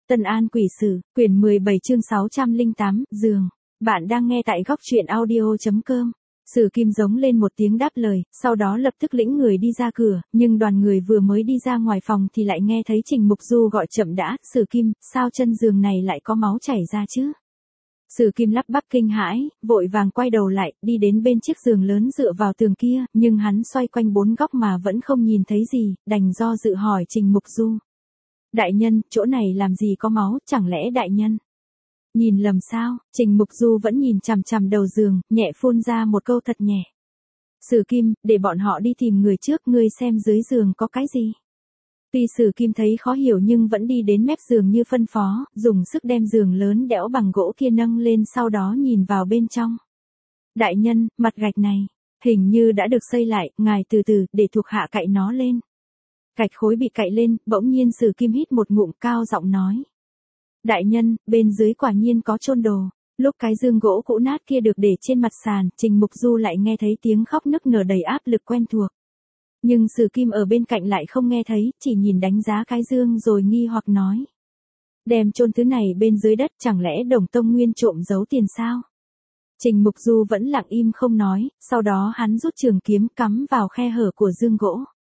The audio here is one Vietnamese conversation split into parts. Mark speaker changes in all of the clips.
Speaker 1: Tân An Quỷ Sử, quyển 17 chương 608, giường. Bạn đang nghe tại góc truyện audio.com. Sử Kim giống lên một tiếng đáp lời, sau đó lập tức lĩnh người đi ra cửa, nhưng đoàn người vừa mới đi ra ngoài phòng thì lại nghe thấy Trình Mục Du gọi chậm đã, Sử Kim, sao chân giường này lại có máu chảy ra chứ? Sử Kim lắp bắp kinh hãi, vội vàng quay đầu lại, đi đến bên chiếc giường lớn dựa vào tường kia, nhưng hắn xoay quanh bốn góc mà vẫn không nhìn thấy gì, đành do dự hỏi Trình Mục Du. Đại nhân, chỗ này làm gì có máu, chẳng lẽ đại nhân nhìn lầm sao? Trình Mục Du vẫn nhìn chằm chằm đầu giường, nhẹ phun ra một câu thật nhẹ. Sử Kim, để bọn họ đi tìm người trước, ngươi xem dưới giường có cái gì. Tuy Sử Kim thấy khó hiểu nhưng vẫn đi đến mép giường như phân phó, dùng sức đem giường lớn đẽo bằng gỗ kia nâng lên, sau đó nhìn vào bên trong. Đại nhân, mặt gạch này hình như đã được xây lại, ngài từ từ, để thuộc hạ cạy nó lên. Gạch khối bị cạy lên, bỗng nhiên Sử Kim hít một ngụm, cao giọng nói. Đại nhân, bên dưới quả nhiên có chôn đồ. Lúc cái giường gỗ cũ nát kia được để trên mặt sàn, Trình Mục Du lại nghe thấy tiếng khóc nức nở đầy áp lực quen thuộc. Nhưng Sử Kim ở bên cạnh lại không nghe thấy, chỉ nhìn đánh giá cái giường rồi nghi hoặc nói. Đem chôn thứ này bên dưới đất, chẳng lẽ Đồng Tông Nguyên trộm giấu tiền sao? Trình Mục Du vẫn lặng im không nói, sau đó hắn rút trường kiếm cắm vào khe hở của giường gỗ.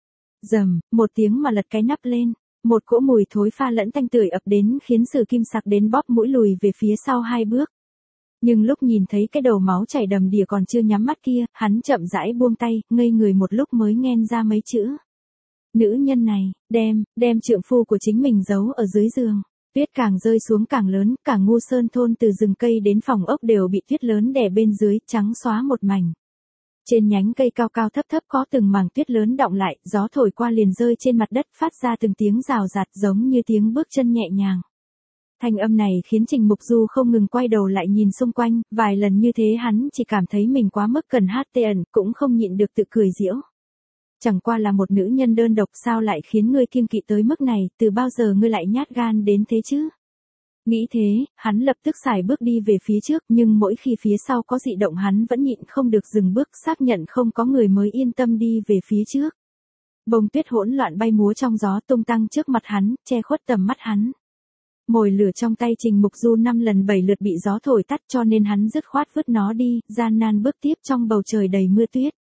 Speaker 1: Rầm, một tiếng mà lật cái nắp lên, một cỗ mùi thối pha lẫn tanh tưởi ập đến khiến Sử Kim sặc đến bóp mũi lùi về phía sau 2 bước. Nhưng lúc nhìn thấy cái đầu máu chảy đầm đìa còn chưa nhắm mắt kia, hắn chậm rãi buông tay, ngây người một lúc mới nhen ra mấy chữ. Nữ nhân này, đem trượng phu của chính mình giấu ở dưới giường. Tuyết càng rơi xuống càng lớn, cả Ngu Sơn thôn từ rừng cây đến phòng ốc đều bị tuyết lớn đè bên dưới, trắng xóa một mảnh. Trên nhánh cây cao cao thấp thấp có từng mảng tuyết lớn đọng lại, gió thổi qua liền rơi trên mặt đất, phát ra từng tiếng rào rạt giống như tiếng bước chân nhẹ nhàng. Thanh âm này khiến Trình Mục Du không ngừng quay đầu lại nhìn xung quanh, vài lần như thế hắn chỉ cảm thấy mình quá mức cần HTN, cũng không nhịn được tự cười giễu. Chẳng qua là một nữ nhân đơn độc, sao lại khiến ngươi kiêng kỵ tới mức này, từ bao giờ ngươi lại nhát gan đến thế chứ? Nghĩ thế, hắn lập tức xài bước đi về phía trước, nhưng mỗi khi phía sau có dị động hắn vẫn nhịn không được dừng bước, xác nhận không có người mới yên tâm đi về phía trước. Bông tuyết hỗn loạn bay múa trong gió tung tăng trước mặt hắn, che khuất tầm mắt hắn. Mồi lửa trong tay Trình Mục Du 5 lần 7 lượt bị gió thổi tắt, cho nên hắn dứt khoát vứt nó đi, gian nan bước tiếp trong bầu trời đầy mưa tuyết.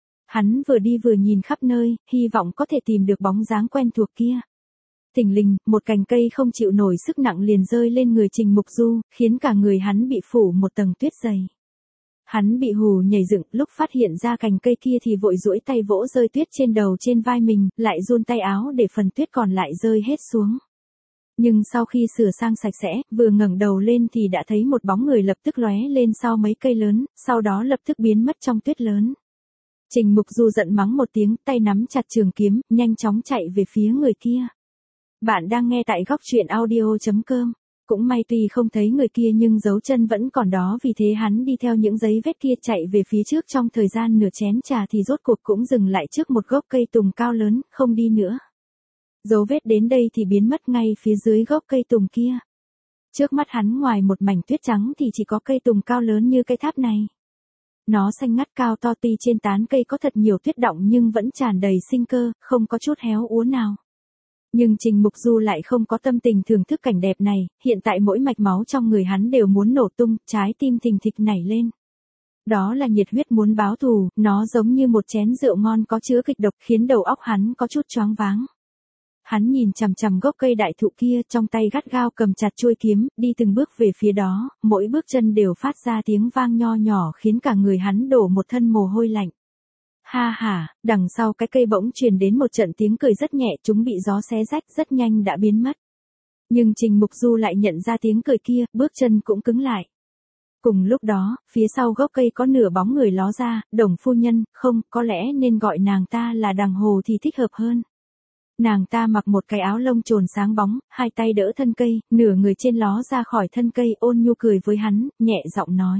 Speaker 1: Hắn vừa đi vừa nhìn khắp nơi, hy vọng có thể tìm được bóng dáng quen thuộc kia. Thình lình, một cành cây không chịu nổi sức nặng liền rơi lên người Trình Mục Du, khiến cả người hắn bị phủ một tầng tuyết dày. Hắn bị hù nhảy dựng, lúc phát hiện ra cành cây kia thì vội duỗi tay vỗ rơi tuyết trên đầu trên vai mình, lại run tay áo để phần tuyết còn lại rơi hết xuống. Nhưng sau khi sửa sang sạch sẽ, vừa ngẩng đầu lên thì đã thấy một bóng người lập tức lóe lên sau mấy cây lớn, sau đó lập tức biến mất trong tuyết lớn. Trình Mục Du giận mắng một tiếng, tay nắm chặt trường kiếm, nhanh chóng chạy về phía người kia. Bạn đang nghe tại góc truyện audio.com. Cũng may tuy không thấy người kia nhưng dấu chân vẫn còn đó, vì thế hắn đi theo những dấu vết kia chạy về phía trước, trong thời gian nửa chén trà thì rốt cuộc cũng dừng lại trước một gốc cây tùng cao lớn, không đi nữa. Dấu vết đến đây thì biến mất ngay phía dưới gốc cây tùng kia. Trước mắt hắn ngoài một mảnh tuyết trắng thì chỉ có cây tùng cao lớn như cây tháp này. Nó xanh ngắt cao to, tuy trên tán cây có thật nhiều tuyết đọng nhưng vẫn tràn đầy sinh cơ, không có chút héo úa nào. Nhưng Trình Mục Du lại không có tâm tình thưởng thức cảnh đẹp này, hiện tại mỗi mạch máu trong người hắn đều muốn nổ tung, trái tim thình thịch nảy lên. Đó là nhiệt huyết muốn báo thù, nó giống như một chén rượu ngon có chứa kịch độc, khiến đầu óc hắn có chút choáng váng. Hắn nhìn chằm chằm gốc cây đại thụ kia, trong tay gắt gao cầm chặt chuôi kiếm, đi từng bước về phía đó, mỗi bước chân đều phát ra tiếng vang nho nhỏ khiến cả người hắn đổ một thân mồ hôi lạnh. Ha ha, đằng sau cái cây bỗng truyền đến một trận tiếng cười rất nhẹ, chúng bị gió xé rách, rất nhanh đã biến mất. Nhưng Trình Mục Du lại nhận ra tiếng cười kia, bước chân cũng cứng lại. Cùng lúc đó, phía sau gốc cây có nửa bóng người ló ra, Đồng phu nhân, không, có lẽ nên gọi nàng ta là Đằng Hồ thì thích hợp hơn. Nàng ta mặc một cái áo lông trồn sáng bóng, hai tay đỡ thân cây, nửa người trên ló ra khỏi thân cây, ôn nhu cười với hắn, nhẹ giọng nói.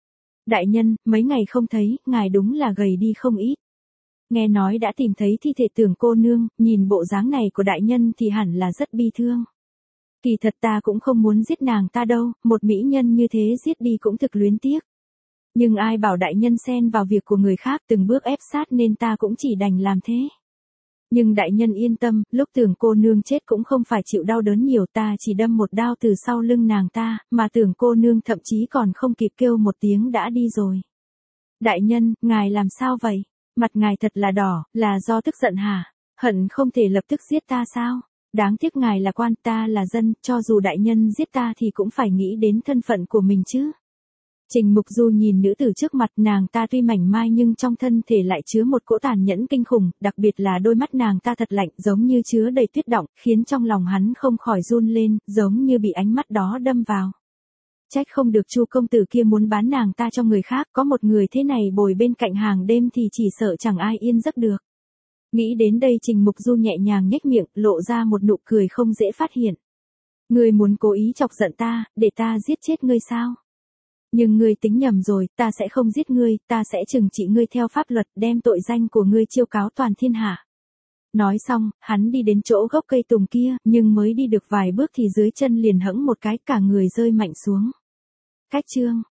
Speaker 1: Đại nhân, mấy ngày không thấy, ngài đúng là gầy đi không ít. Nghe nói đã tìm thấy thi thể Tưởng cô nương, nhìn bộ dáng này của đại nhân thì hẳn là rất bi thương. Kỳ thật ta cũng không muốn giết nàng ta đâu, một mỹ nhân như thế giết đi cũng thực luyến tiếc. Nhưng ai bảo đại nhân xen vào việc của người khác, từng bước ép sát nên ta cũng chỉ đành làm thế. Nhưng đại nhân yên tâm, lúc Tưởng cô nương chết cũng không phải chịu đau đớn nhiều, ta chỉ đâm một đao từ sau lưng nàng ta, mà Tưởng cô nương thậm chí còn không kịp kêu một tiếng đã đi rồi. Đại nhân, ngài làm sao vậy? Mặt ngài thật là đỏ, là do tức giận hả? Hận không thể lập tức giết ta sao? Đáng tiếc ngài là quan, ta là dân, cho dù đại nhân giết ta thì cũng phải nghĩ đến thân phận của mình chứ. Trình Mục Du nhìn nữ tử trước mặt, nàng ta tuy mảnh mai nhưng trong thân thể lại chứa một cỗ tàn nhẫn kinh khủng, đặc biệt là đôi mắt nàng ta thật lạnh, giống như chứa đầy tuyết động, khiến trong lòng hắn không khỏi run lên, giống như bị ánh mắt đó đâm vào. Trách không được Chu công tử kia muốn bán nàng ta cho người khác, có một người thế này bồi bên cạnh hàng đêm thì chỉ sợ chẳng ai yên giấc được. Nghĩ đến đây Trình Mục Du nhẹ nhàng nhếch miệng, lộ ra một nụ cười không dễ phát hiện. Ngươi muốn cố ý chọc giận ta, để ta giết chết ngươi sao? Nhưng ngươi tính nhầm rồi, ta sẽ không giết ngươi, ta sẽ trừng trị ngươi theo pháp luật, đem tội danh của ngươi chiêu cáo toàn thiên hạ. Nói xong, hắn đi đến chỗ gốc cây tùng kia, nhưng mới đi được vài bước thì dưới chân liền hẫng một cái, cả người rơi mạnh xuống. Cách chương